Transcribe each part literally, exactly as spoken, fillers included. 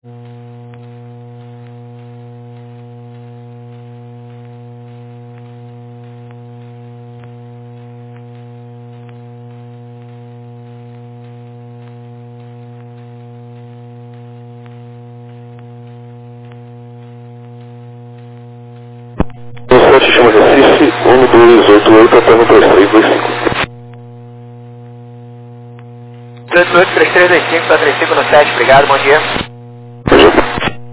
sete chama Recife, um dois oito oito até um dois três dois cinco. dois oito três três dois cinco, para três cinco no sete, obrigado, bom dia. Bom dia.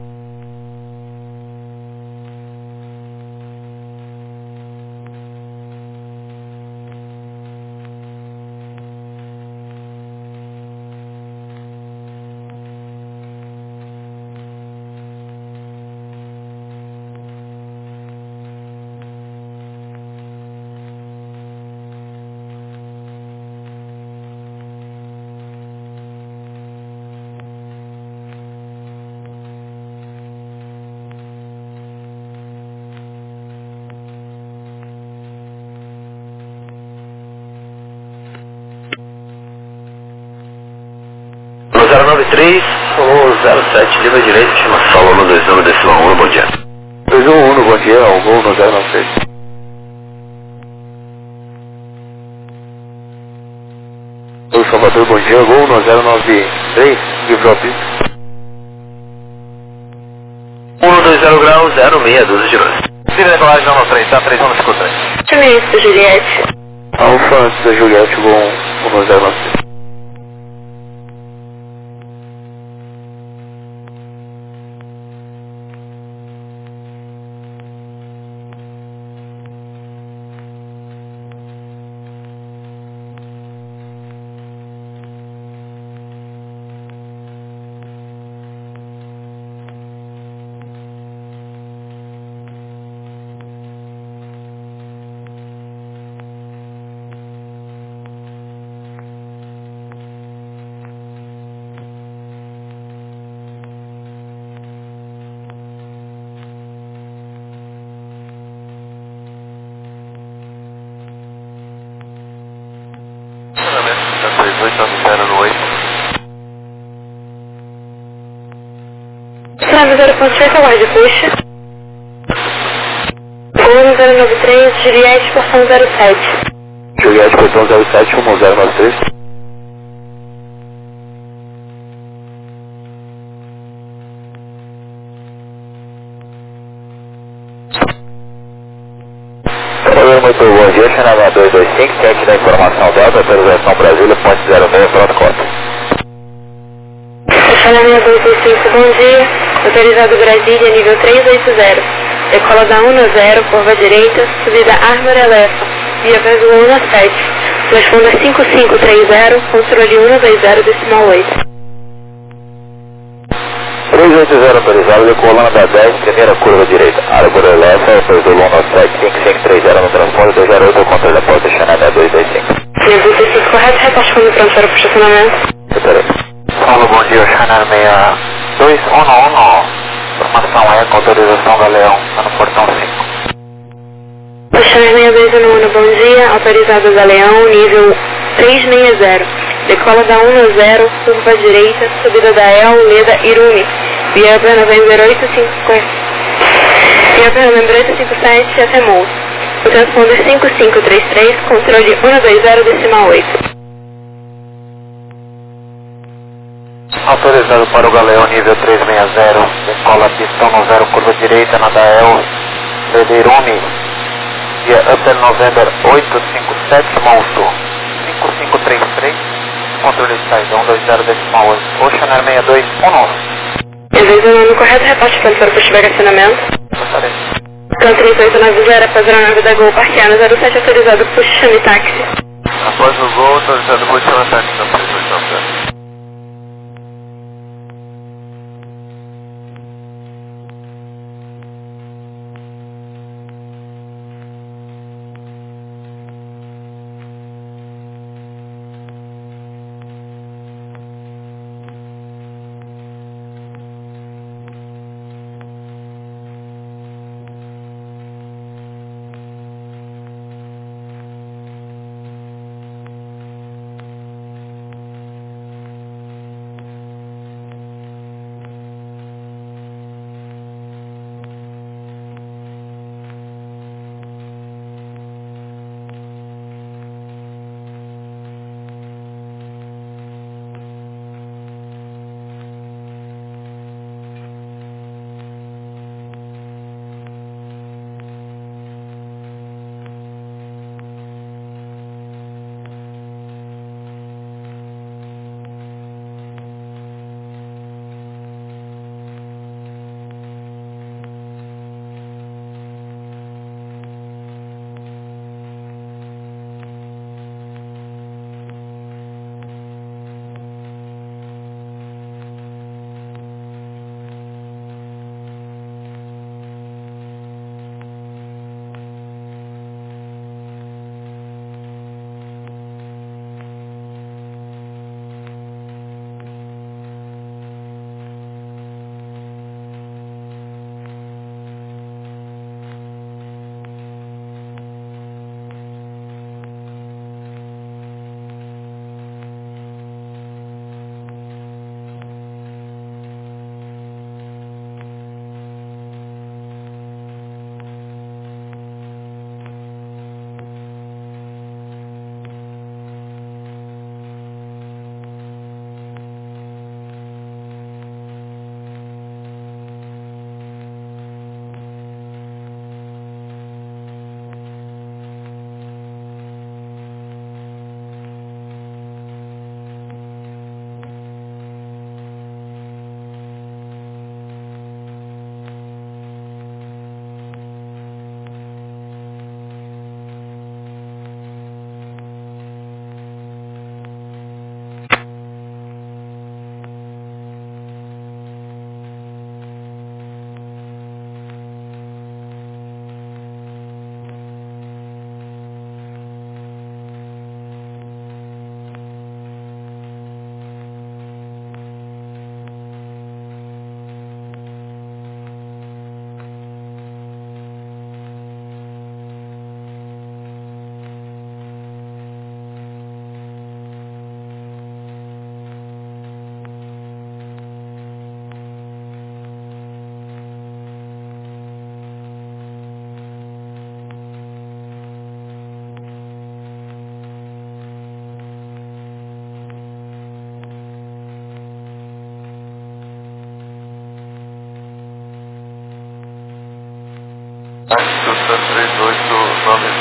zero nove três, um zero sete, livre direito, estimação, no dois um, decimal um, bom dia. dois um um, bom dia, um gol no zero nove três. Oi, Salvador, bom dia, gol no zero nove três, livre ao pista. um dois zero grau, zero seis, doze de luz. Cine decolagem zero nove três, tá, três um no cinco três. Também isso, Juliette. Alfa antes da Juliette, gol um no zero nove três. Estrada zero ponto seis, aguarde, puxa. Gol no zero nove três, Juliette, portão zero sete. Juliette, portão zero sete, um zero nove três. Oi, muito bom dia, Xanamé dois dois cinco, sete da informação dada, autorização Brasília, ponte zero seis, pronto, conta. Xanamé dois dois cinco, bom dia. Autorizado Brasília, nível três oito zero. Decola da um no zero, curva direita, subida Árvore Alefa, via Brasil um no sete. Transponder cinco cinco três zero, controle um dois zero, decimal oito. três oito zero autorizado, decolando da dez, primeira curva direita. Árvore Alefa, Brasil um no sete, cinco cinco três zero no transponder, dois zero oito, controle da porta, Xanamé dois dois cinco. Nível dois cinco correto, reparte quando pronto para o estacionamento. Paulo, bom dia, Xanamé dois um um, informação é com autorização Galeão, tá no portão cinco. Xanamé dois um um, bom dia, autorizado Galeão, nível três seis zero. Decola da um no zero, curva direita, subida da El, Leda, Irumi. Via November oito cinco Via November oito cinco sete até Moussa. O transponder cinco cinco três três, controle um dois zero, decimal oito. Autorizado para o Galeão nível três seis zero, decola pistão no zero, curva direita na Dael, Leda, Irumi. Via Upper November oito cinco sete, Moussa. cinco cinco três três. Controle de saída um dois zero, decimal oito. Oceanar seis dois um nove. dois um um, correto, reparte para o posto de bagacionamento. Gostaria. Então três oito nove zero, após a nave da Gol, parqueado zero sete, autorizado por chame táxi. Após o gol, autorizado por chame táxi, então três oito nove zero.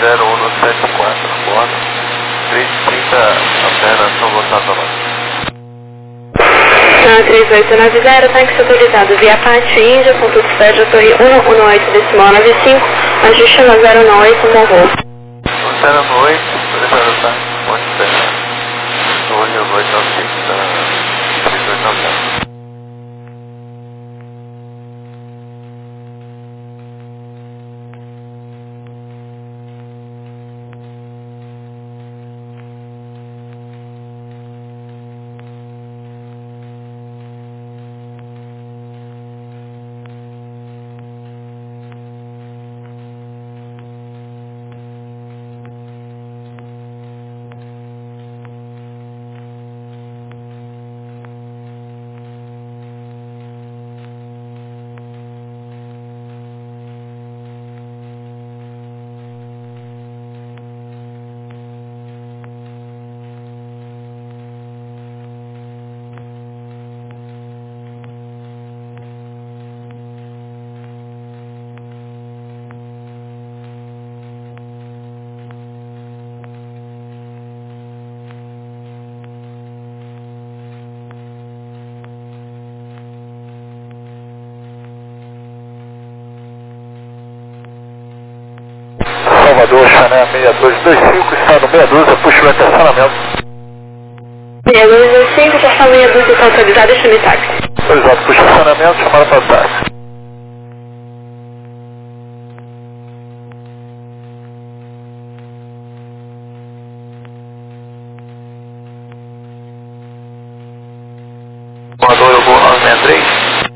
zero um sete quatro, bordo. três trinta apenas, São Gonçalo da Mata. três oito nove zero, tanque autorizado via Pátio Índia, ponto de sede, Torre um um oito, decimal nove cinco, ajuste no zero um oito, morro. zero um oito, autorizado tá? Pode ser. Torre oito nove cinco, três oito nove zero. Salvador, Chanel seis dois dois cinco, estado meia dúzia, puxa o estacionamento. seis dois dois cinco, estação meia dúzia, está autorizado, chame táxi. Autorizado, puxa o estacionamento, chamada para táxi. Voador, eu vou nove seis três.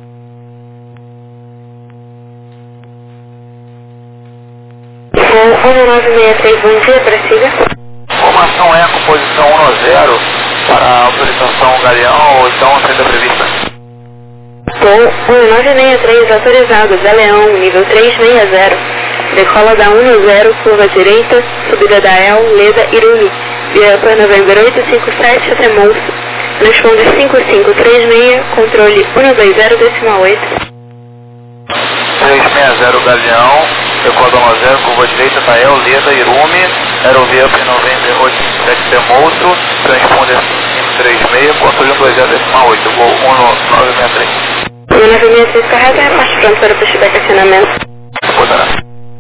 um nove seis três, bom dia, prossiga. Formação Eco, posição um zero, para autorização Galeão ou então saída prevista. Voo um nove seis três, autorizado, Galeão, nível três seis zero. Decola da um zero, curva direita, subida da El, Leda, Irumi. Via para November oito cinco sete até Monstro. Responde cinco cinco três seis, controle um dois zero, decimal oito. três seis zero Galeão, decola da um zero, curva direita, Tael, Leda, Irumi, aerovia para November oito cinco sete até Monstro, transponder cinco três seis, controle um dois zero, decimal oito, voo um nove seis três. um nove seis três carrega, é parte pronto para o pushback acionamento. Poderá.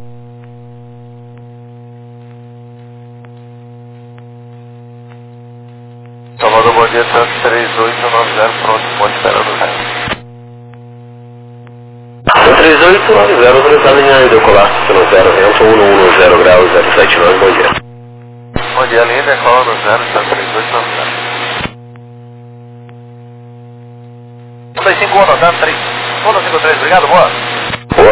Salvador, bom dia, três oito nove zero, pronto, pode esperar no resto. três oito nove zero, autorizado em área decolar, zero zero, vento um um zero grau, zero sete nove, bom dia. Bom dia, linha decola no zero, três oito nove zero. um dois cinco um, nove três. um dois cinco três, obrigado, boa. Boa.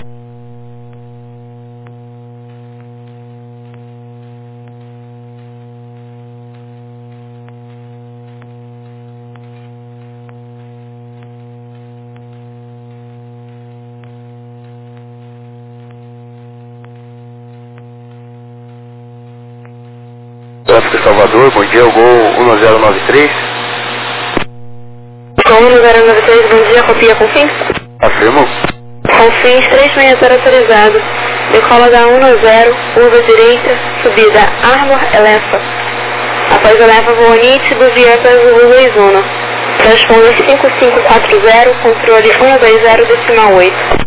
Tráfego Salvador, bom dia, o Gol um zero nove três. Gol um zero nove três, bom dia, copia Confins. Afirmo. Confins três seis zero autorizado. Decola da um zero, curva direita, subida Armor Elefa. Após Elefa, voa nítido via Azul dois um. Transponder cinco cinco quatro zero, controle um dois zero, decimal oito.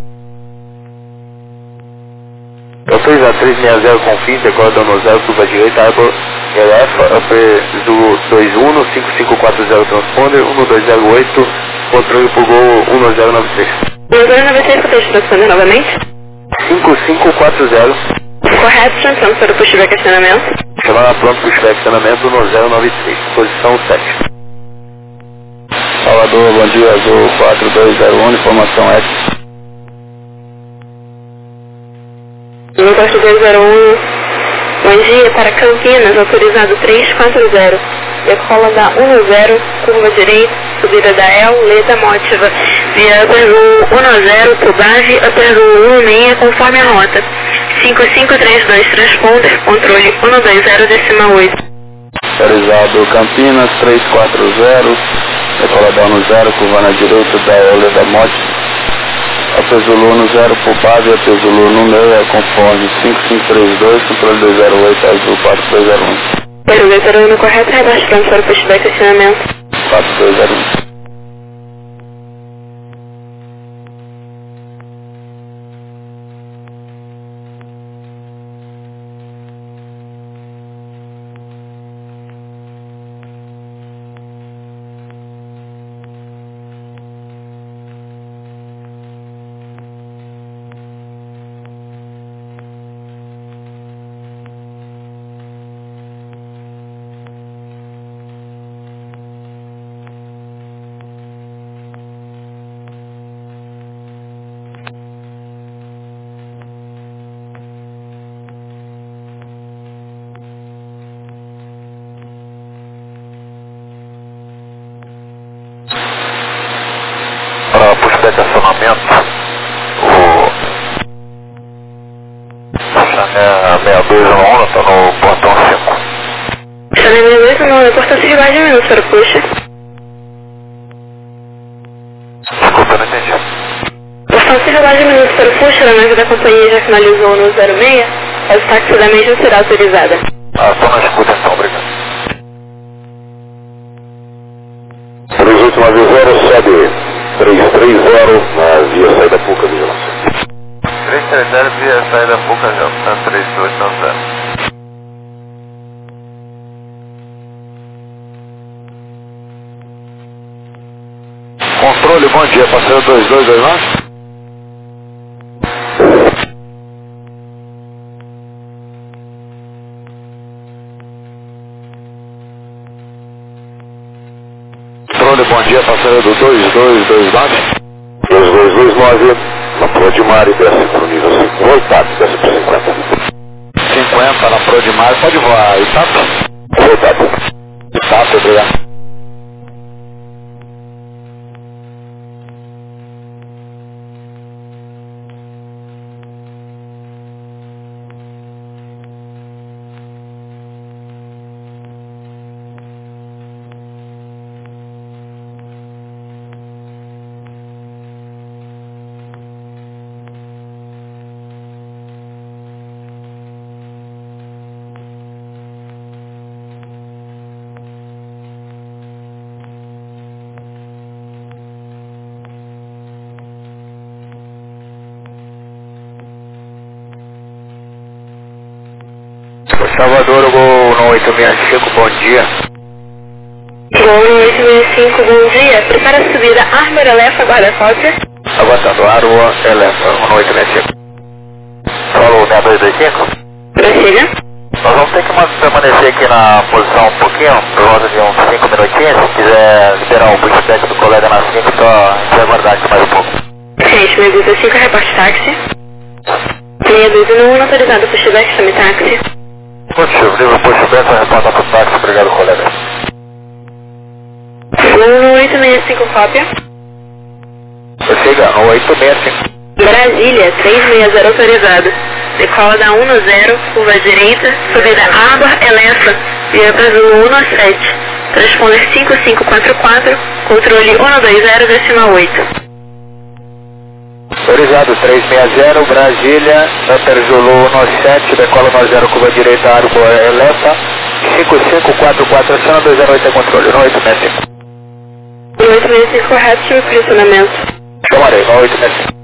Autorizado três seis zero Confins, decola da um zero, curva direita, Arbor Elefa, Upper dois um, cinco cinco quatro zero transponder, um dois zero oito, controle pro Gol um zero nove três. um zero nove três, contexto transponder novamente. cinco cinco quatro zero. Correto, entramos para o pushback acionamento. Chamada pronto, pushback acionamento um zero nove três, posição sete. Salvador, bom dia, Azul quatro dois zero um, informação X. quatro dois zero um, bom dia, para Campinas, autorizado três quatro zero. Decola da um zero, curva direita, subida da El, Leda Mótiva. Via Upper um zero, Tubave, Upper um seis, conforme a rota. cinco cinco três dois, transponder, controle um dois zero, decimal oito. Autorizado Campinas três quatro zero, decola da um zero, curva na direita da El, Leda Mótiva. Alfa Zulu no zero por base, Alfa Zulu no meio, é conforme cinco cinco três dois, controle dois zero oito, Azul quatro dois zero um. quatro dois zero um no correto, rebaixo pronto para o pushback acionamento. quatro dois zero um. Para pushback acionamento, o Chanel seis dois um um está no portão cinco. Chanel seis dois um um no portão cinco, mais de minutos para o push. Desculpa, não entendi. Portão cinco, mais de minutos para o push, a nave da companhia já finalizou no zero seis, a táxi da mesma será autorizada. Ah, estou na escuta então, obrigado. três oito nove zero, sobe três três zero na via saída Puca Vigilância. três três zero via saída Puca Vigilância, três dois nove zero. Controle, bom dia, passeio dois dois dois nove. Controle, bom dia, passeio do dois dois dois nove. dois dois dois nove, na Pro de Mar e desce para o nível cinco. Voltado, desce para cinquenta. cinquenta na Pro de Mar, pode voar, Itato? Voltado. Itato, obrigado. Salvador, Gol no oito seis cinco, bom dia. Gol no oito seis cinco, bom dia. Prepara a subida Armor Elefa, guarda-cópia. Aguardando, Arua, Elefa, no oito seis cinco. Falou, seis dois dois cinco. Prossiga. Nós vamos ter que permanecer aqui na posição um pouquinho, por volta de uns cinco minutinhos. Se quiser liberar o pushback do colega na cinco, só a gente vai aguardar aqui mais um pouco. Gente, Medusa cinco, reporte táxi. Medusa não autorizado pushback, chame táxi. Positivo, livre pushback, vai reportar para o táxi, obrigado colega. No oito seis cinco, cópia. Prossiga, no oito seis cinco. Brasília, três seis zero autorizado. Decola da um no zero, curva direita, subida Arbor Elefa, via para Zulu um no sete. Transponder cinco cinco quatro quatro, controle um no dois zero, decimal oito. Autorizado três seis zero, Brasília, Upper Zulu um no sete, decola no zero, curva direita, Arbor Elefa, cinco cinco quatro quatro, aciona dois zero oito, é controle, no oito seis cinco. No oito seis cinco, correto, time de pressionamento. Chamarei, no oito seis cinco.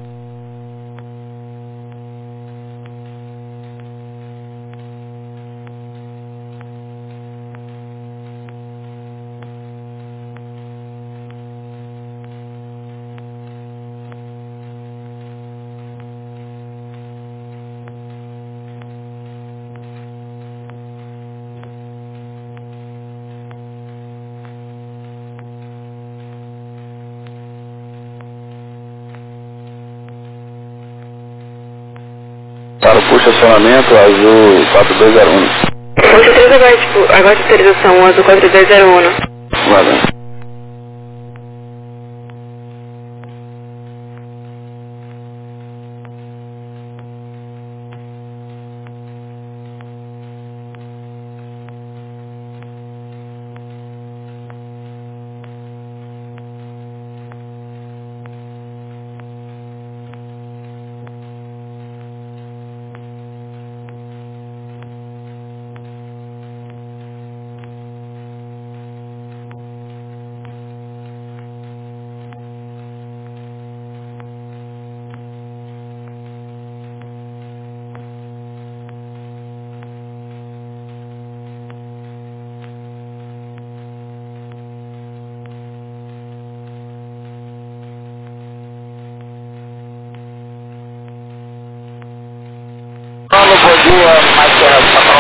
Para o push acionamento, Azul quatro dois zero um. Com certeza agora, tipo, agora de autorização, Azul quatro dois zero um. Valeu.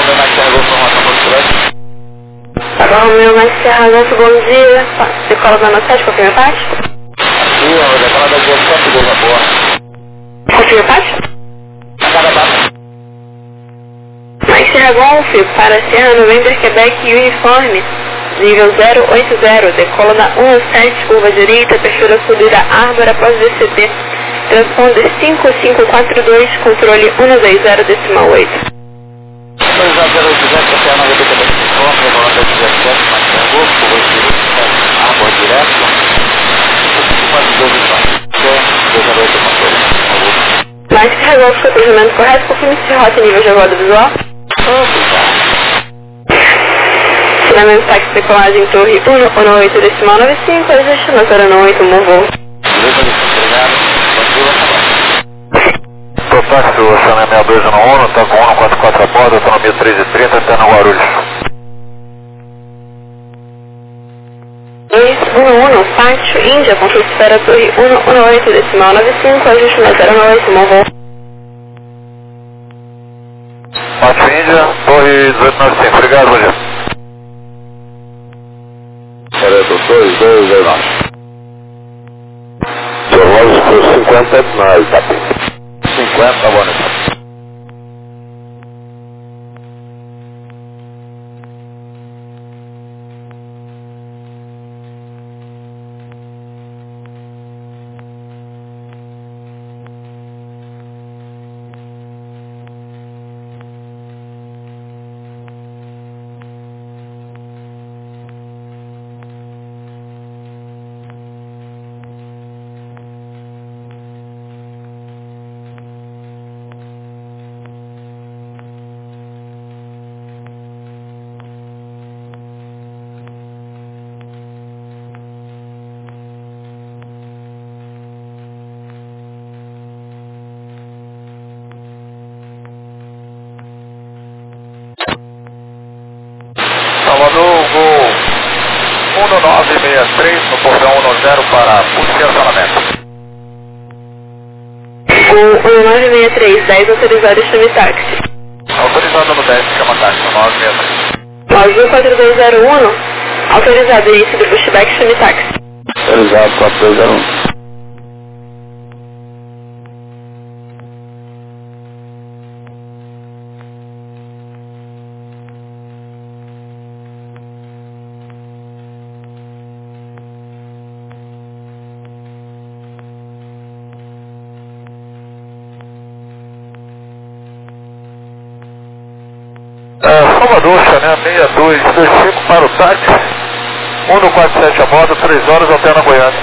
Romeu Mike Serra Golfo, formação Porto Velho. Papa Romeu Mike Serra Golfo, bom dia. Decola da nove sete, confirma parte? Aqui, ó, decola da dezessete, Golfo, boa. Confirma parte? Cada base. Mike Serra Golf, para Serra November, Quebec, Uniforme, nível zero oito zero, decola da um sete, curva direita, perfil subida Árvore após D C T, transponder cinco cinco quatro dois, controle um dois zero, decimal oito. dois zero oito zero, Serra November, Quebec, Uniforme, decola da dezessete, Mike Serra Golfo, curva direita, Árvore direto, cinco cinco quatro dois, dois zero oito, controle. Mike Serra Golf, foi o cruzamento correto, confirme se rota e nível de roda visual. Finalmente, táxi decolagem Torre um um oito decimal nove cinco, destinatório nove oito, um voo. Tô táxi, o Chanel seis dois um um, tá com um quatro quatro a bordo, autonomia três e trinta, até no Guarulhos. dois um um, pátio, Índia, conflito espera Torre um um oito decimal nove cinco, destinatório nove oito, um voo. Pátio Índia, Torre dezoito nove cinco, obrigado, bom dia. Direto dois dois dois nove. Seu relógio foi cinquenta na Itapi. cinquenta, boa noite. Salvador, gol um nove seis três, no portão um zero para posicionamento. O um nove seis três, dez autorizado, chame táxi. Autorizado no dez, chama táxi, nove seis três. nove quatro dois zero um, autorizado, início do pushback, chame táxi. Autorizado, quatro dois zero um. Salvador, Chanel seis dois dois cinco para o táxi, um quatro sete a bordo, três horas até na Goiânia.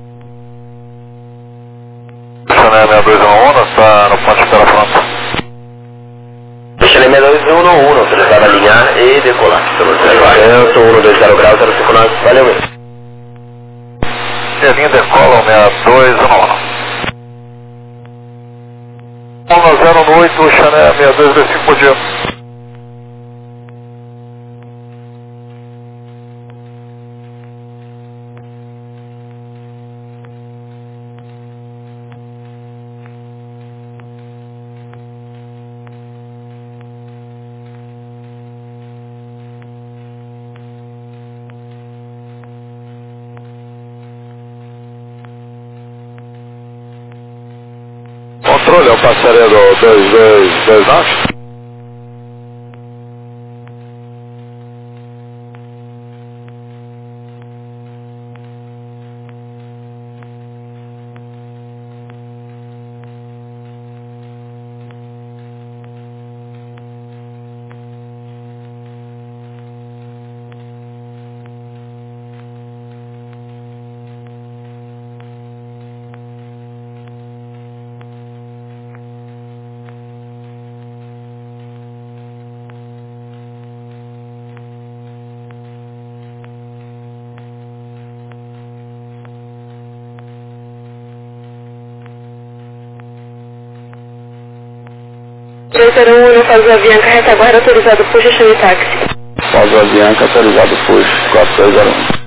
Chanel seis dois um um, está no ponto de espera pronto. Chanel seis dois um um, autorizado a alinhar e decolar. Centro um dois zero graus, zero cinco nove, valeu mesmo. Linha decola seis dois um um. um zero oito, Chanel seis dois dois cinco por dia. Controle, é o passageiro dois dois dois nove. três zero um, Fazua Bianca, retaguarda, autorizado, puxa, chame táxi. Fazua Bianca, autorizado, puxa, quatro dois zero um.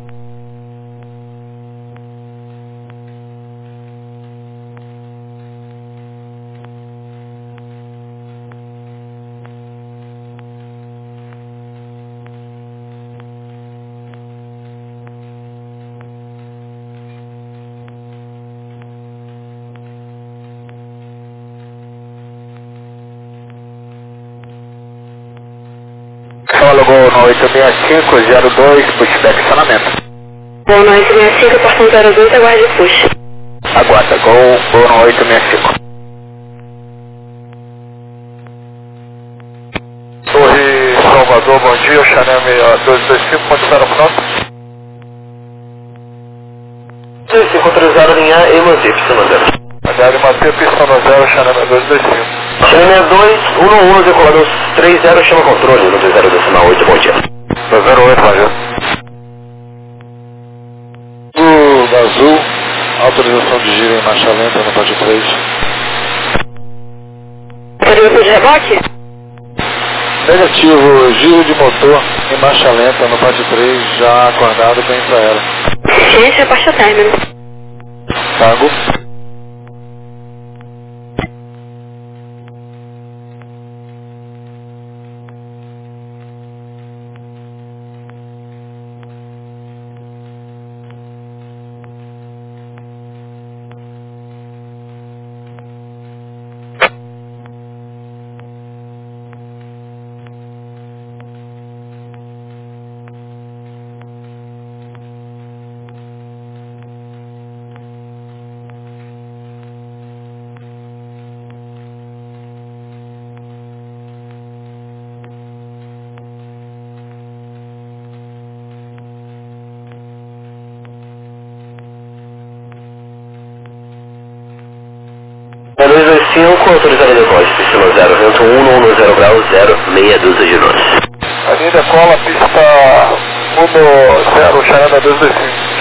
Aguarda Gol no oito seis cinco zero dois, pushback estacionamento. Gol no oito seis cinco, portão zero dois, aguarde push. Aguarda Gol, Gol no oito seis cinco. Torre Salvador, bom dia, Chanel dois dois cinco, pode estar pronto? dois cinco três zero, linha E, manter, pista no zero. H manter, pista no zero, Chanel dois dois cinco. Chanel dois, um um, decolador três zero, chama controle, no zero decimal oito, bom dia. zero oito, valeu. Do Azul, autorização de giro em marcha lenta no pátio três. Autorização de reboque? Negativo, giro de motor em marcha lenta no pátio três, já acordado com a infraero. Ciência, baixa término. Pago. dois dois cinco, autorizado depósito, pista no zero, vento um no zero grau, zero, meia dúzia de nós. Ali decola, pista um zero, Chanel dois dois cinco.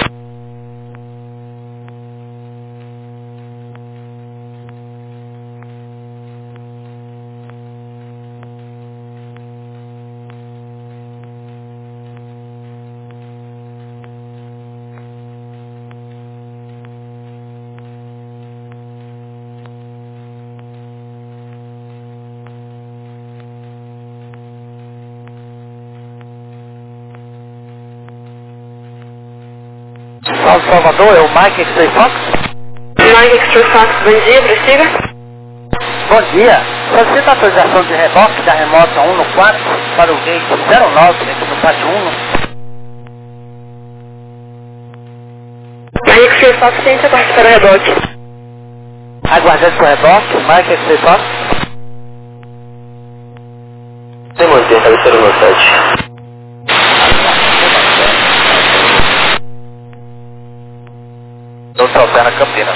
Salve Salvador, é o Mike X-Ray Fox? Mike X-Ray Fox, bom dia, prossiga. Bom dia. Solicita autorização de reboque da remota um no quatro para o gate zero nove aqui no pátio um. Mike X-Ray Fox, ciência, parte para o reboque. Aguardando o reboque, Mike X-Ray Fox. Sem manter, cabeceira no sete. Doutor Alterna Campinas.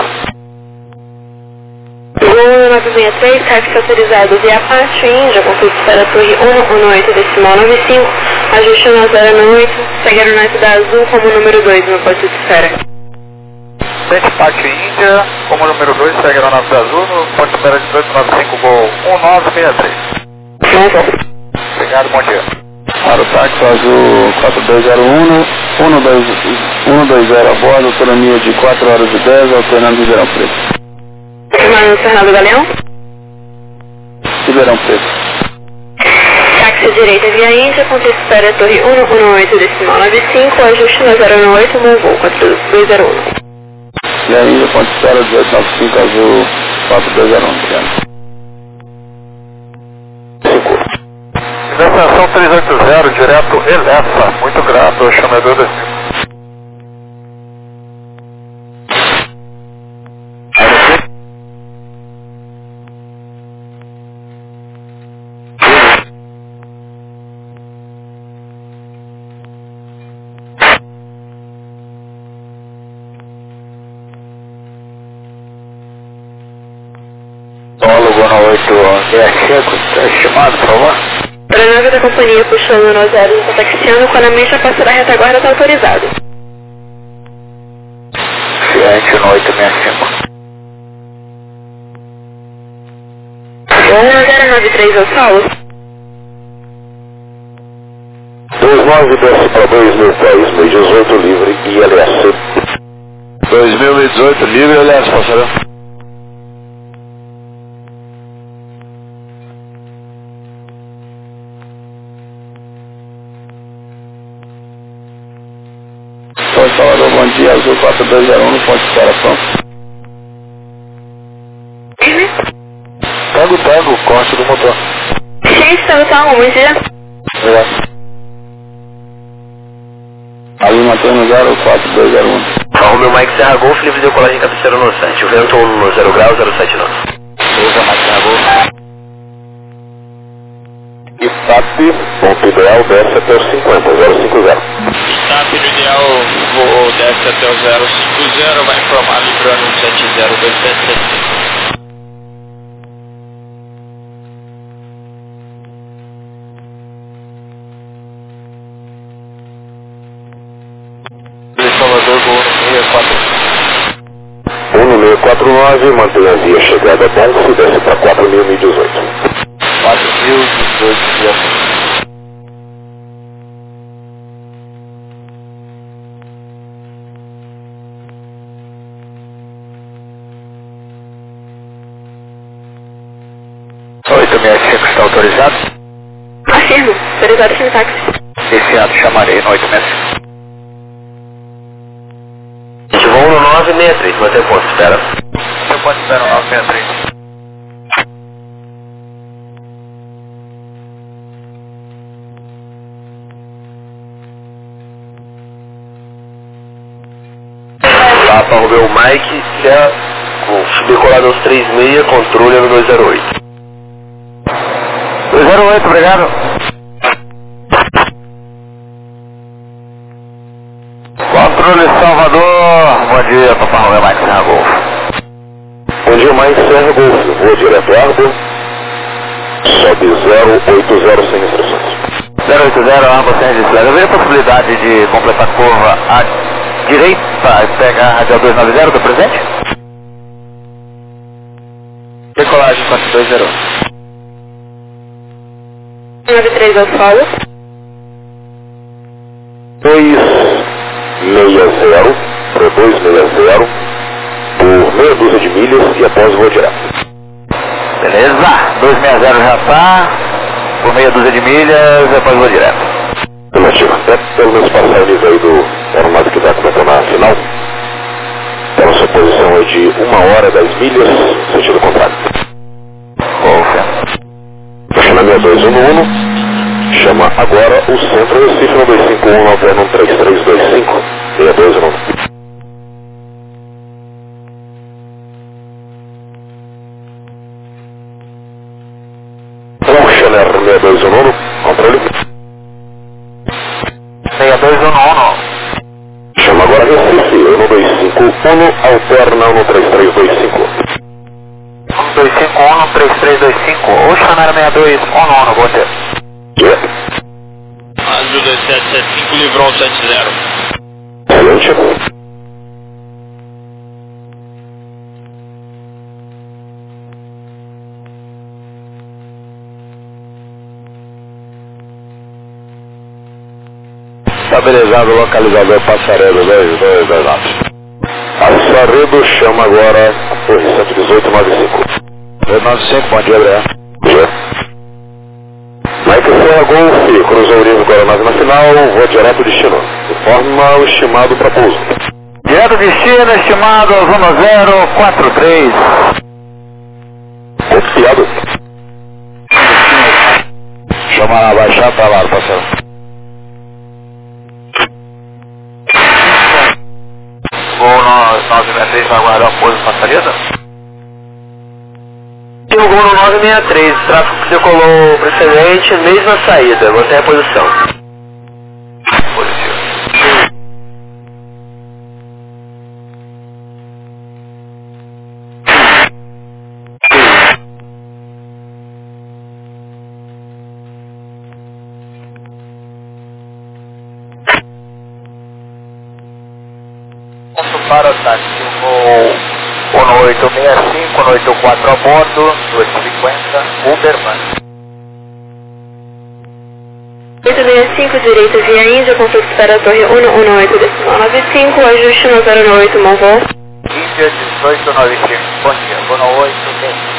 Gol nove seis três, táxi autorizado via Pátio Índia, consulta para a torre um no oito decimal nove cinco, ajuste no zero no oito, segue a aeronave da Azul como número dois no posto de espera. Frente Pátio Índia, como número dois, segue a aeronave da Azul, no posto de espera de dezoito nove cinco, Gol um nove seis três. Obrigado, bom dia. Para o táxi Azul quatro dois zero um, um dois zero a bordo, autonomia de quatro horas e dez, alternando Ribeirão Preto. Mano Fernando Galeão. Ribeirão Preto. Táxi direita via Índia, ponto de espera torre um no oito decimal nove cinco, ajuste no zero no oito, bom voo quatro dois zero um. E a Índia, ponto de espera dezoito nove cinco, Azul quatro dois zero um, obrigado. Destinação três oito zero, direto Elefa, muito grato, chamador da cima. Solo no oito seis cinco, estimado, por favor. Para a nave da companhia puxando no zero e taxiando, quando a mecha passar a retaguarda está autorizado. Ciente no oito seis cinco. um zero nove três ao solo. dois nove desce para dois mil e dezoito livre I L S. dois mil e dezoito livre I L S, passaram. Salvador, bom dia, Azul quatro dois zero um, no ponto de separação. Pego, pego, corte do motor. Ciência, Salvador, bom dia. Obrigado. Antônio zero quatro dois zero um. Arrume o Mike Serra Golf, livre de decolagem cabeceira no site. O vento um no zero grau, zero sete nove. Beleza, Mike Serra Golf. I T A P, ponto ideal, desce até o cinquenta, zero cinco zero. I T A P no ideal, voo desce até o zero cinco zero, vai informar librando um sete zero dois sete sete cinco. Salvador, voo no um no seis quatro nove, mantenha a via chegada bom, se desce para quatro mil e dezoito. quatro mil e dezoito dias. oito seis cinco está autorizado? Afirmo, autorizado sem táxi. Esse ato chamarei no oito seis cinco. Voo no nove seis três, mantém ponto, espera. Você pode esperar o nove seis três. Lá para o meu Mike, que é com decolado aos três seis, controle no dois zero oito. dois zero oito, obrigado. Controle Salvador, bom dia, Papai Romeu Mike Serra Golf. Bom dia, Mike Serra Golf, vou direto Arbo, sobe zero oito zero sem instruções. zero oito zero, Arbo sem registrado. Haveria a possibilidade de completar a curva à direita e pegar a radial dois nove zero do presente? Decolagem quatro dois zero. nove três ao solo. dois seis zero, para dois seis zero, por meia dúzia de milhas e após voo direto. Beleza, dois seis zero já está, por meia dúzia de milhas e após voo direto. Relativo, até pelo menos passar o nível aí do aeronave que está comentando na final, pela sua posição aí de uma hora, dez milhas, sentido contrário. Golf. Chama seis dois um um, chama agora o centro Recife no dois cinco um nove um três três dois cinco, seis dois um um. Funcionar seis dois um um, controle. seis dois um um. Chama agora Recife, um dois cinco um, alterna um três três dois cinco. um dois cinco um três três dois cinco, Oceanário seis dois um um, bom dia. Yeah. Azul dois sete sete cinco, livrou sete zero. Excelente. Estabilizado o localizador Passaredo dois dois dois nove. Passaredo chama agora a torre cento e dezoito noventa e cinco. dois nove cinco, bom dia, André. Bom dia. Mike Serra Golf, cruzou o nível com a aeronave na final, vou direto destino. Informa o estimado para pouso. Direto destino, estimado zona zero quatro três. Copiado. Chama a baixar para lá, parceiro. Voo no nove seis três, vai aguardar o pouso passaria? Tem o voo no nove seis três, tráfego que decolou precedente, mesma saída, mantém a posição. Positivo. Para o táxi, voo um oito seis cinco, um oito quatro a bordo, dois cinquenta, Uberman. oito seis cinco, direita via Índia, conflito para a torre um um oito nove cinco, ajuste no zero oito, Monvol. Índia dezoito noventa e cinco, bom dia, voo no oito seis.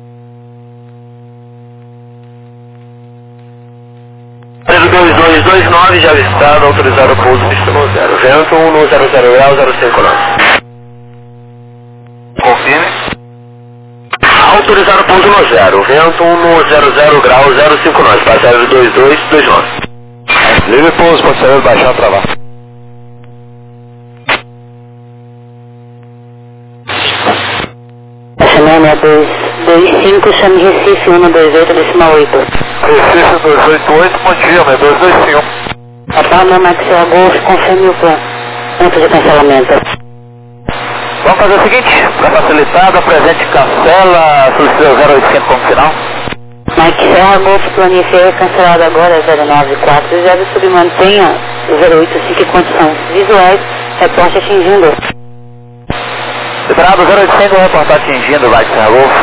dois dois dois nove, já avistado, autorizado o pouso, visto no zero. Vento um no zero zero grau, zero cinco nove. Confirme. Autorizado o pouso no zero. Vento um no zero zero grau, zero cinco nove. Passageiro dois dois dois nove. Livre pouso, passageiro baixar, travar. seis dois dois cinco, chame Recife um dois oito decimal oito. Recife dois oito oito, bom dia, seis dois dois cinco. Apalma Maxwell Golf, confirme o ponto de cancelamento. Vamos fazer o seguinte, para facilitar, a presente cancela, solicita zero oito cinco como final. Maxwell Golf, planifica cancelado agora zero nove quatro zero, submantenha zero oito cinco em condições visuais, reporte atingindo. Liberado zero oito cinco, reportar atingindo o Right Serra Golf.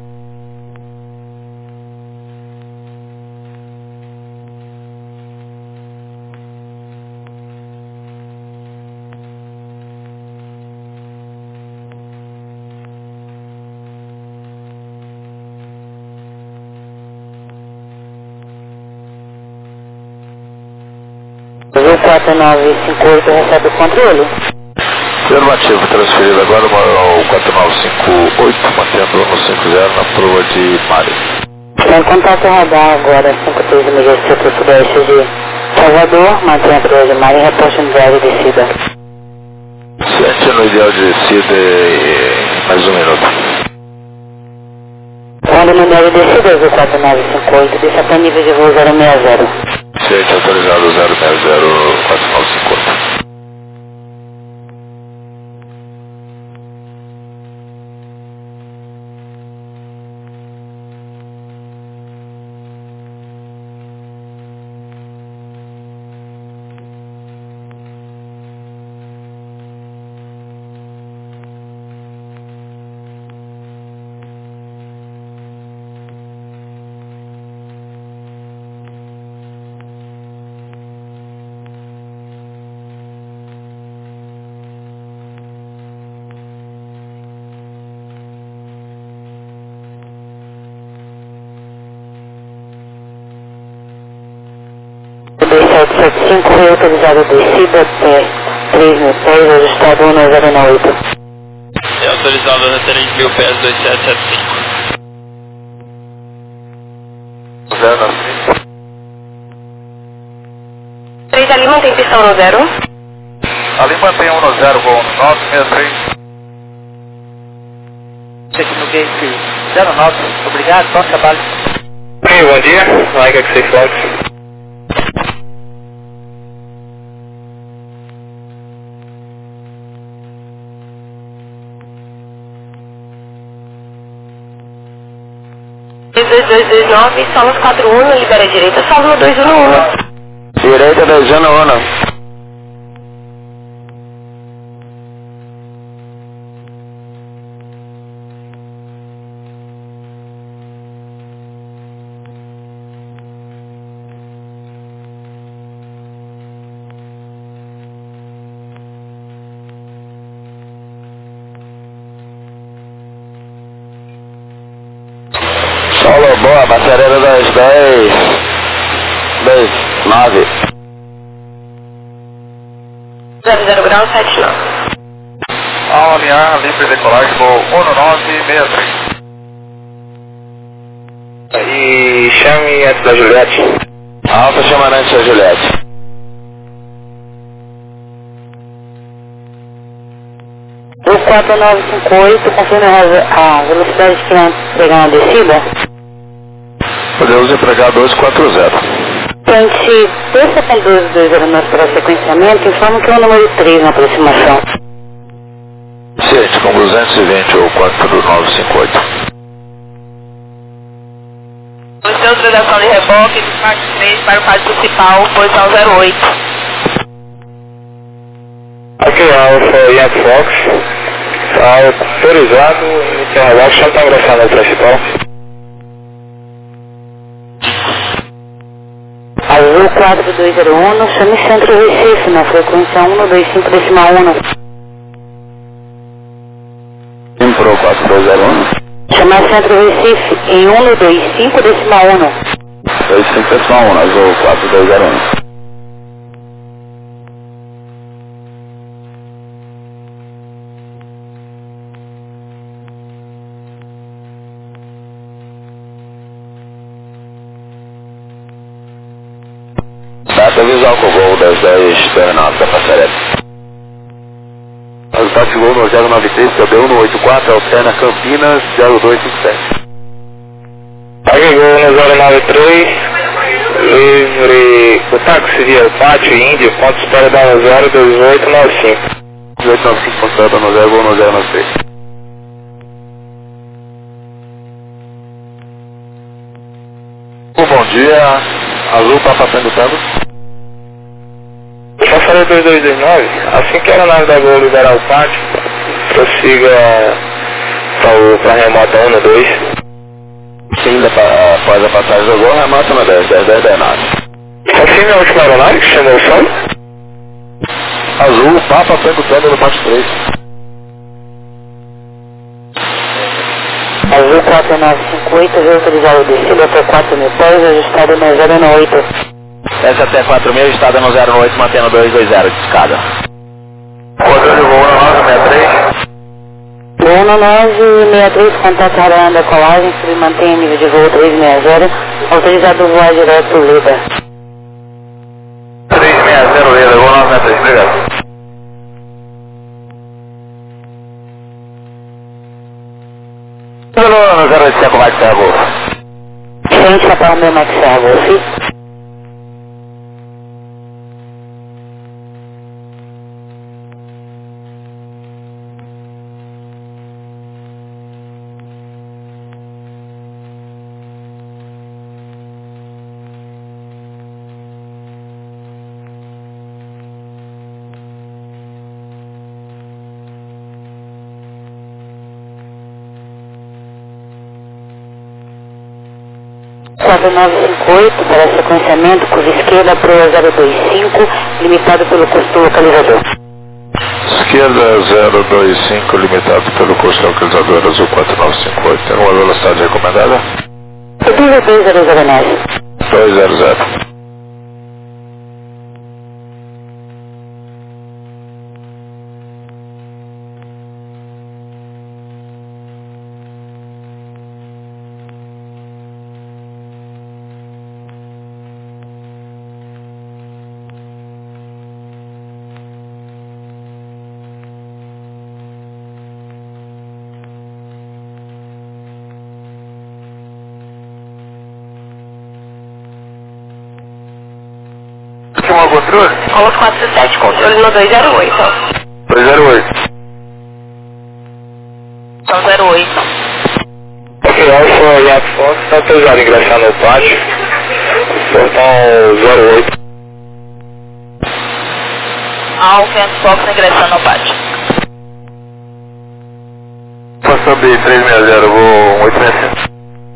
Azul quatro nove cinco oito recebe o controle. Afirmativo, transferido agora ao quatro nove cinco oito, mantendo no cinco zero na prova de Mari. Tem contato radar agora, cinco três milhas centro sudoeste de Salvador, mantém a prova de Mari, reposto no diário de descida. Sete no ideal de descida e mais um minuto. Quando no diário de descida, Azul quatro nove cinco oito, desça até nível de voo zero seis zero. Sete autorizado zero seis zero quatro nove cinco oito. dois sete sete cinco, foi autorizado a descida até três mil pés, ajustado um zero nove oito. É autorizado a três mil pés, dois sete sete cinco. zero nove cinco. três ali mantém pistão no zero. Ali mantém um no zero, voo nove seis três. Cheque no gate zero nove, obrigado, bom trabalho. Bem, bom dia, Mike X seis Fox. dois dois dois nove, solos quatro um, libera a direita, solo dois um um. Direita dois um um. Solo boa, passareira das dez, dez, nove. zero zero grau, sete nove. Ao alinhar, livre decolagem, voo um nove seis três. E chame antes da Juliette. Alfa chamando antes da Juliette. O quatro nove cinco oito, confirma a velocidade que vai pegar na descida. Podemos empregar dois quatro zero. Frente dois sete dois dois zero nove para sequenciamento, informa que é o número três na aproximação. Ciente, com duzentos e vinte ou quatro nove cinco oito. Posição de transação de reboque, desmarque três para o quadro principal, posição zero oito. Aqui é Alfa Yankee Fox. Autorizado, interrogar, chama para ingressar no principal. Azul quatro dois zero um, chame Centro Recife na frequência um dois cinco decimal um. Impro quatro dois zero um. Chamar Centro Recife em um dois cinco decimal um. dois cinco decimal um, Azul quatro dois zero um. Data visual com o voo das dez, nove da passarela. táxi Gol no zero nove três, C B um no oito quatro, alterna Campinas zero dois cinco sete. Táxi Gol no zero nove três, livre, o táxi via Pátio Índio, ponto de espera da zero dois oito nove cinco. dois oito nove cinco, ponto de espera da zero, Gol no zero nove três. Bom dia, Azul Papa Tango Tango. Passarei dois dois dois nove, assim que a aeronave da Gol liberar o pátio, prossiga para a remota um no dois. Se ainda após a passagem do Gol, remota no dez, dez, dez, dez nove. Confirme a última aeronave que chamou o som. Azul Papa Tango Tango no pátio três. Azul quatro nove cinco oito, veio autorizado descida até quatro mil pés, ajustado no zero nove oito. Desce até quatro mil, estada no zero oito, mantendo dois dois zero de escada. Controle Gol no nove sessenta e três. Gol no nove sessenta e três, contato área da colagem, submantém nível de voo trezentos e sessenta, autorizado voar direto Leda. trezentos e sessenta Leda, Gol nove sessenta e três, obrigado. No zero oito cinco, Mike Servo. Frente para o meu Mike Servo, sim? quatro nove cinco oito, para sequenciamento, curva esquerda, proa zero dois cinco, limitado pelo custo localizador. Esquerda zero dois cinco, limitado pelo custo localizador Azul quatro nove cinco oito. Tem uma velocidade recomendada? dois dois zero zero nove. dois zero zero. Chamou o controle? Coloque quatro sete, controle no dois zero oito. dois zero oito. São zero oito. Ok, Alfa Yacht Fox, está autorizado a ingressar no pátio, portão zero oito. Alfa Yacht Fox ingressando no pátio. Passou B trezentos e sessenta, vou oito seis zero.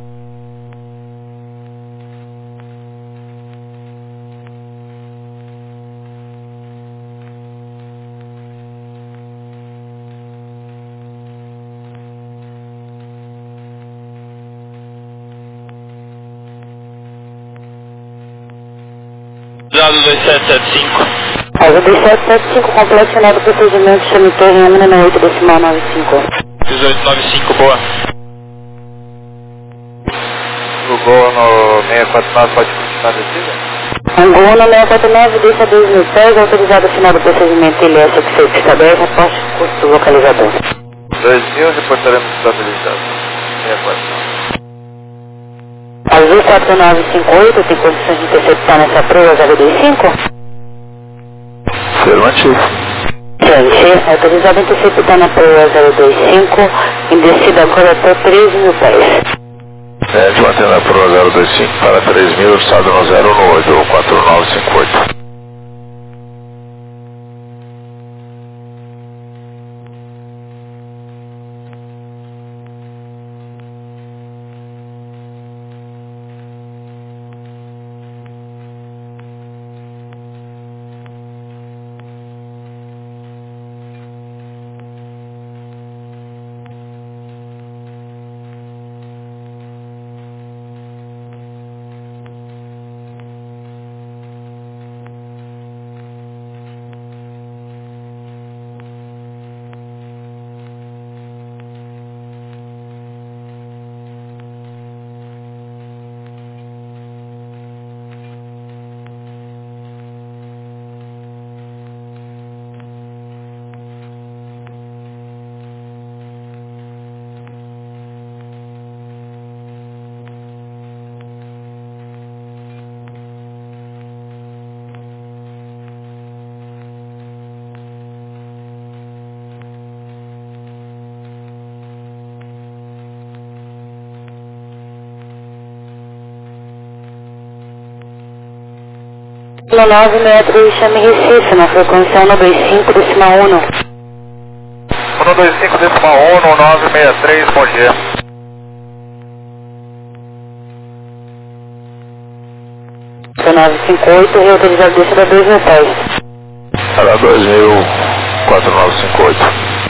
Dado dois sete sete cinco. Azul dois sete sete cinco, complexionado procedimento, chame torre um no oito decimal nove cinco. dezoito nove cinco, boa. O Gol no seiscentos e quarenta e nove pode continuar a descida? Angol no seiscentos e quarenta e nove, deixa dois mil pés, autorizado final do procedimento L S X seis aberto, após custo localizador. dois mil, reportaremos estabilizado. seiscentos e quarenta e nove. Azul quatro nove cinco oito, tem condições de interceptar nessa proa zero dois cinco? Afirmativo. Gente, autorizado a interceptar na proa zero dois cinco, em descida agora até treze mil pés. Médio mantendo a Pro zero dois cinco para três mil, estado no zero um oito, quatro nove cinco oito. Pelo nove seis três, chame Recife, na frequência um dois cinco, decimal um. um dois cinco, decimal um, nove seis três, bom dia. nove cinco oito, reautorizado deixa da dois metais. H dois mil, quatro nove cinco oito.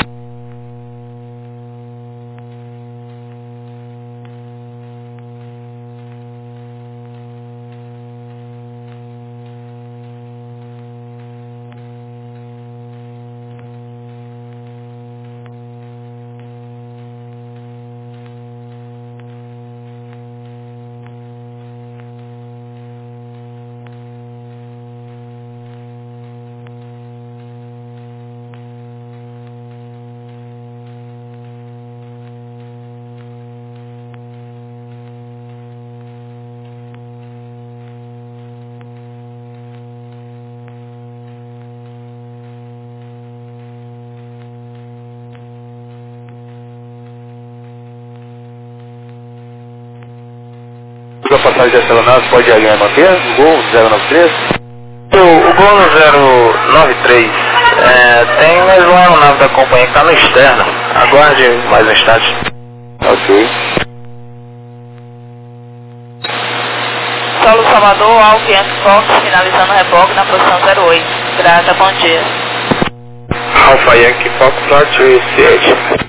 A passagem de estacionado pode ir a manter? O Gol zero nove três? O, o Gol no zero nove três, é, tem mais uma aeronave da companhia que está no externo. Aguarde mais um instante. Ok. Solo Salvador, Alfa Yankee Fox, finalizando o reboque na posição zero oito. Grata, bom dia. Alfa Yankee Fox, norte sete.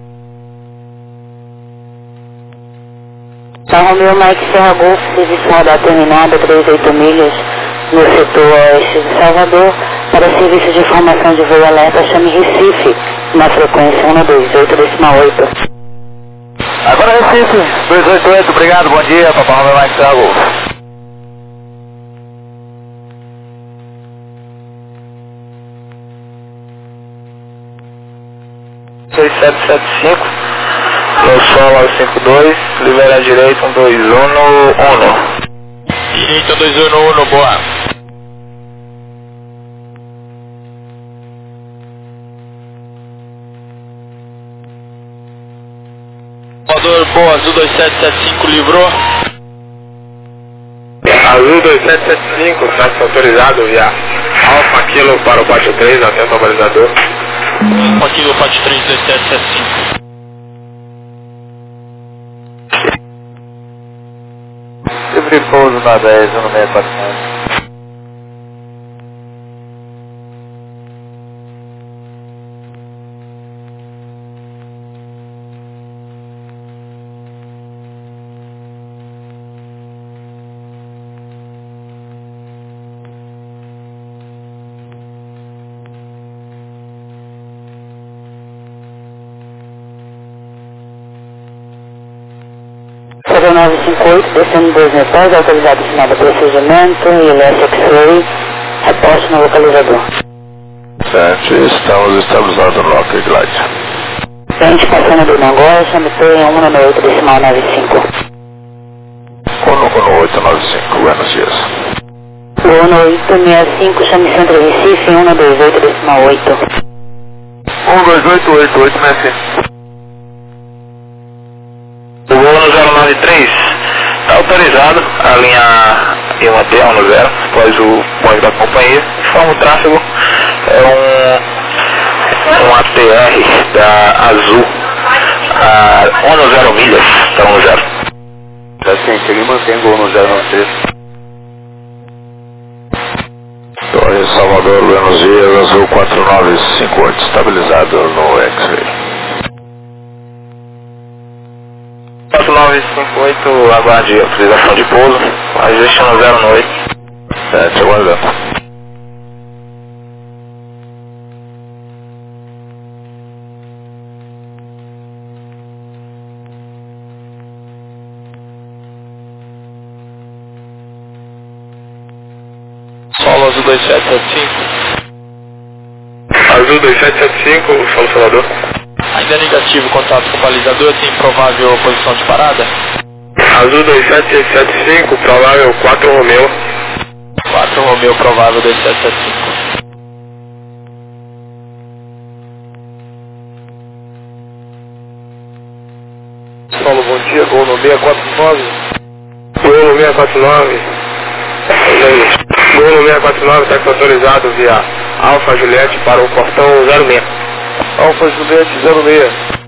Tá, Romeo Mike Serra Golf, serviço radar terminado, trinta e oito milhas, no setor oeste de Salvador, para serviço de informação de voo alerta, chame Recife, na frequência um dois oito, decimal oito. Agora Recife, dois oito oito, obrigado, bom dia, Papai Romeo Mike Serra Golf. seis sete sete cinco, no solo cinco dois, libera a direita um dois um um. Direita dois um um, boa. Salvador, boa, Azul dois sete sete cinco, livrou. Azul dois sete sete cinco, tráfego autorizado via Alfa Kilo para o Pátio três, atento ao balizador. Alfa Kilo, Pátio três, dois sete sete cinco. Livre pouso na dez, um seis quatro nove. zero nove cinco oito, descendo dois metais, autorizado final do procedimento, I L S X-Ray, reporte no localizador. Sete, estamos estabilizados no Lockheed Light. Frente passando do Nagoya, chame Torre um nove oito, decimal nove cinco. um oito nove cinco, buenos dias. um oito seis cinco, chame Centro Recife, um dois oito, decimal oito. um dois oito oito oito seis cinco. O voo no zero nove três está autorizado a linha I M T um zero após o ponto da companhia. Informa o tráfego, é um, um A T R da Azul a um zero milhas, está um zero. Assim, chega e mantém Gol no zero nove três. Torre Salvador, buenos dias, Azul quatro nove cinco oito, estabilizado no X-Ray. quatro nove cinco oito, aguarde autorização de pouso, destino zero oito. Sete, aguardando. Solo Azul dois sete sete cinco. Azul dois sete sete cinco, Solo Salvador. Ainda negativo, contato com o balizador, tem provável posição de parada? Azul dois sete sete cinco, provável quatro Romeo. quatro Romeo, provável dois sete sete cinco. Solo, bom dia, Gol no seis quatro nove. Gol no seis quatro nove. Gol no seis quatro nove, táxi autorizado via Alfa Juliette para o portão zero seis. Alfa Juliette zero seis.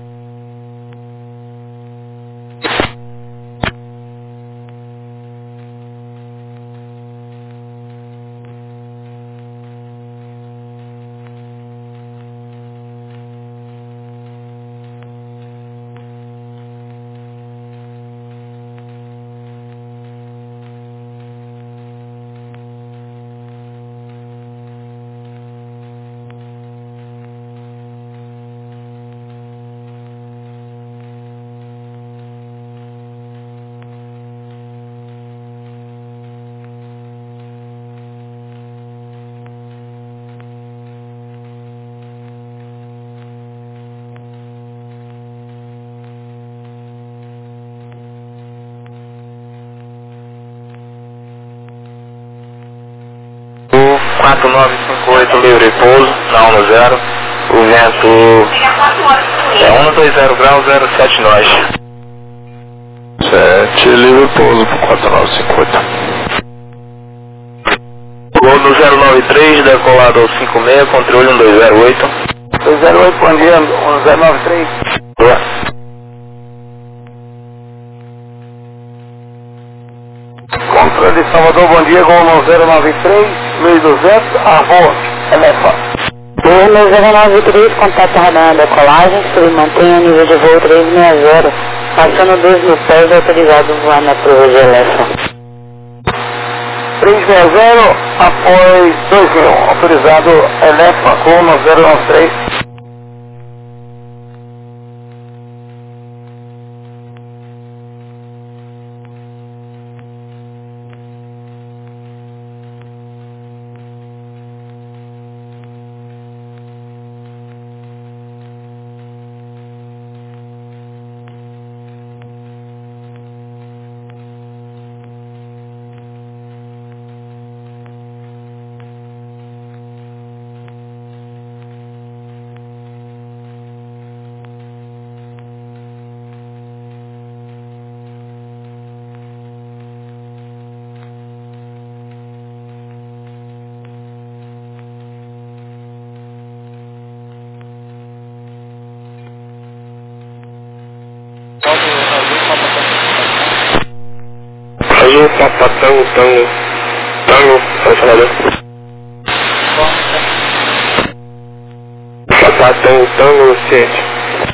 quatro nove cinco oito livre pouso, na um zero, o vento é um dois zero graus, zero sete nós. sete livre pouso por quatro nove cinco oito. Gol no zero nove três, decolado ao cinco seis, controle um dois zero oito. dois zero oito, bom dia, um zero nove três. Boa. Controle de Salvador, bom dia, gol no zero nove três, mil e duzentos, arroz, elefante. Gol no zero nove três, contato radar decolagem, submantenha nível de voo trezentos e sessenta, passando dois mil pés, autorizado voar na prova de elefante. trezentos e sessenta, após dois mil, autorizado elefante, gol no zero nove três. Azul, Papa, Tango, Tango, Tango, São Salvador. Papa, Tango, Tango, ciente.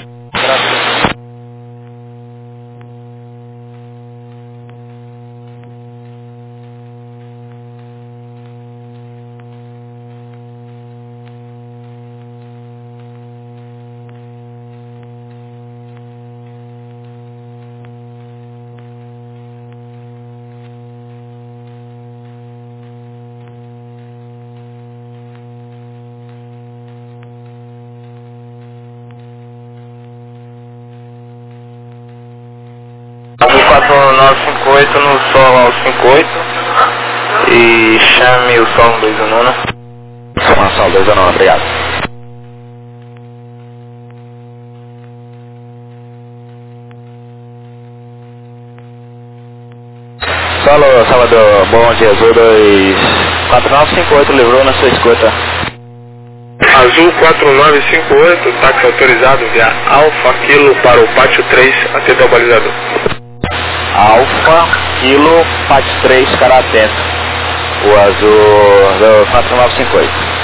quatro nove cinco oito no Sol ao cinco oito e chame o Sol no dois um nove. Sol dois um nove, obrigado. Solo Salvador, bom dia, Azul dois quatro nove cinco oito, livrou na sua escuta. Azul quatro nove cinco oito, táxi autorizado via Alfa Kilo para o Pátio três, atento ao balizador. Alfa Kilo Pátio três, cara atento. O Azul do quatro nove cinco oito.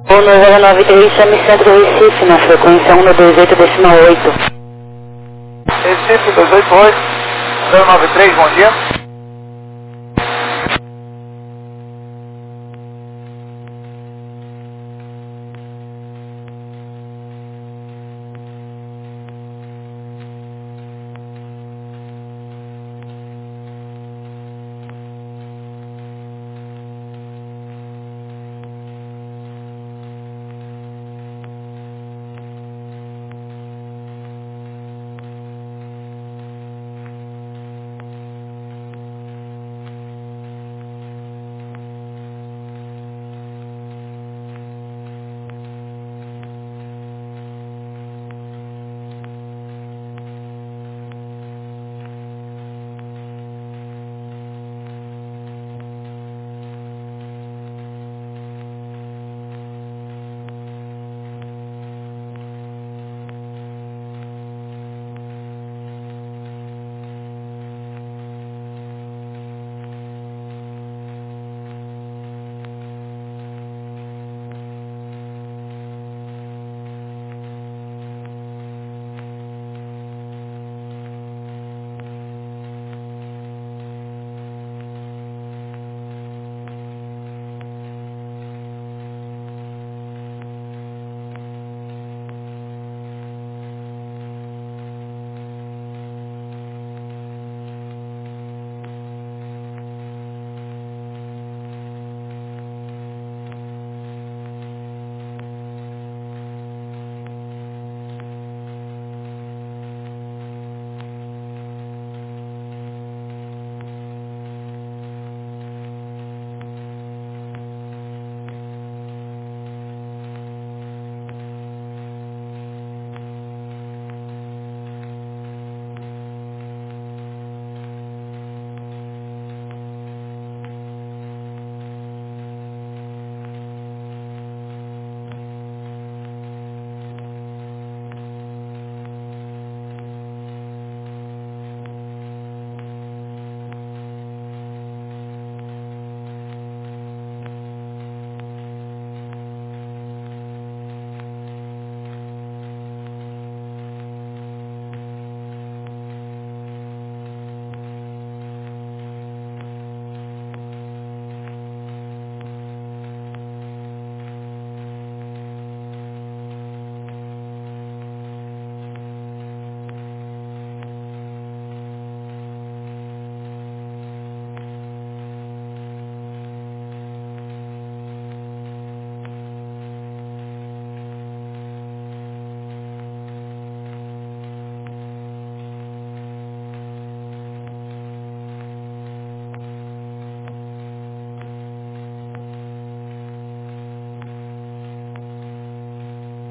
Uno zero nove três, chame Centro Recife, na frequência um dois oito decimal oito. Recife dois oito oito, zero nove três, bom dia.